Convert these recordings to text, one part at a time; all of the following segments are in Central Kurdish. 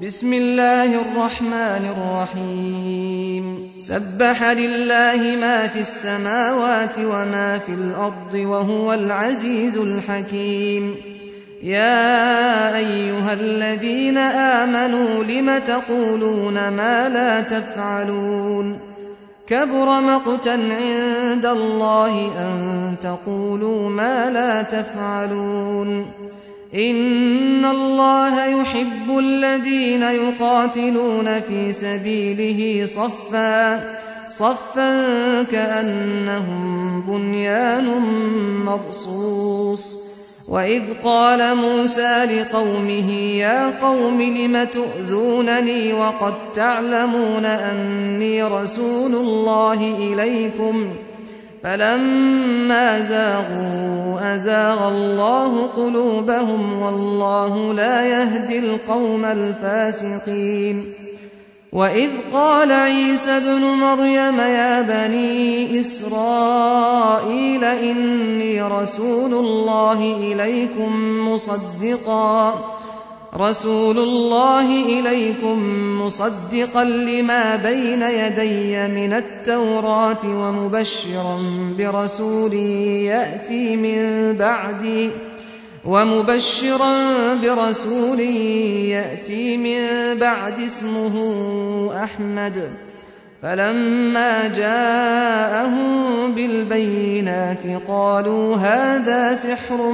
بسم الله الرحمن الرحيم سبح لله ما في السماوات وما في الأرض وهو العزيز الحكيم يا أيها الذين آمنوا لم تقولون ما لا تفعلون كبر مقتا عند الله أن تقولوا ما لا تفعلون إن الله يحب الذين يقاتلون في سبيله صفا كأنهم بنيان مرصوص وإذ قال موسى لقومه يا قوم لم تؤذونني وقد تعلمون أني رسول الله إليكم فلما زاغوا أزاغ الله قلوبهم والله لا يهدي القوم الفاسقين وإذ قال عيسى ابن مريم يا بني إسرائيل إني رسول الله إليكم مصدقا لما بين يدي من التوراة ومبشرا برسول يأتي من بعد اسمه أحمد فلما جاءهم بالبينات قالوا هذا سحر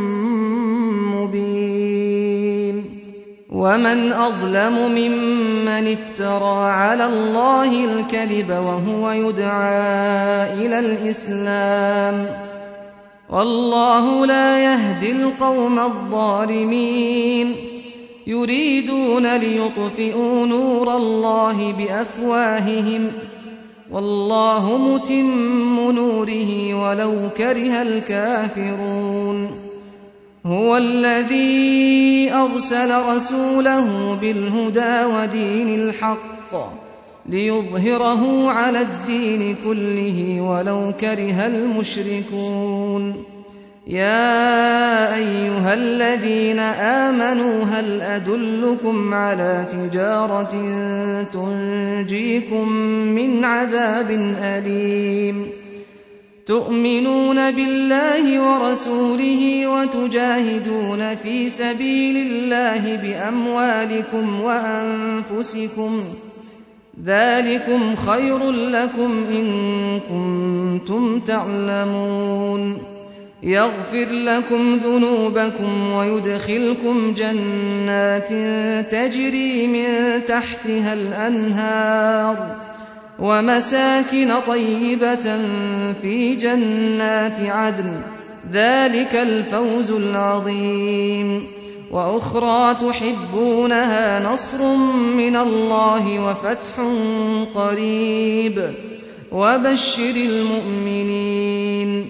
مبين ومن أظلم ممن افترى على الله الكذب وهو يدعى إلى الإسلام والله لا يهدي القوم الظالمين يريدون ليطفئوا نور الله بأفواههم والله متم نوره ولو كره الكافرون هو الذي أرسل رسوله بالهدى ودين الحق ليظهره على الدين كله ولو كره المشركون يا أيها الذين آمنوا هل أدلكم على تجارة تنجيكم من عذاب أليم تؤمنون بالله ورسوله وتجاهدون في سبيل الله بأموالكم وأنفسكم ذلكم خير لكم إن كنتم تعلمون يغفر لكم ذنوبكم ويدخلكم جنات تجري من تحتها الأنهار ومساكن طيبة في جنات عدن ذلك الفوز العظيم وأخرى تحبونها نصر من الله وفتح قريب وبشر المؤمنين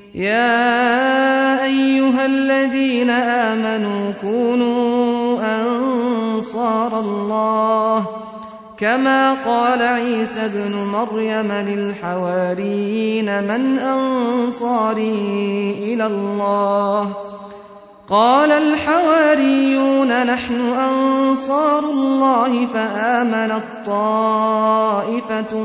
يا أيها الذين آمنوا كونوا أنصار الله كما قال عيسى ابن مريم للحواريين من أنصاري إلى الله قال الحواريون نحن أنصار الله فآمنت طائفة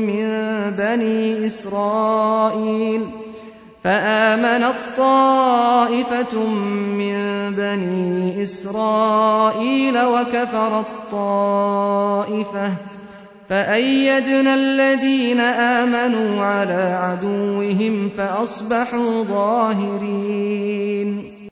من بني إسرائيل وكفرت طائفة فأيدنا الذين آمنوا على عدوهم فأصبحوا ظاهرين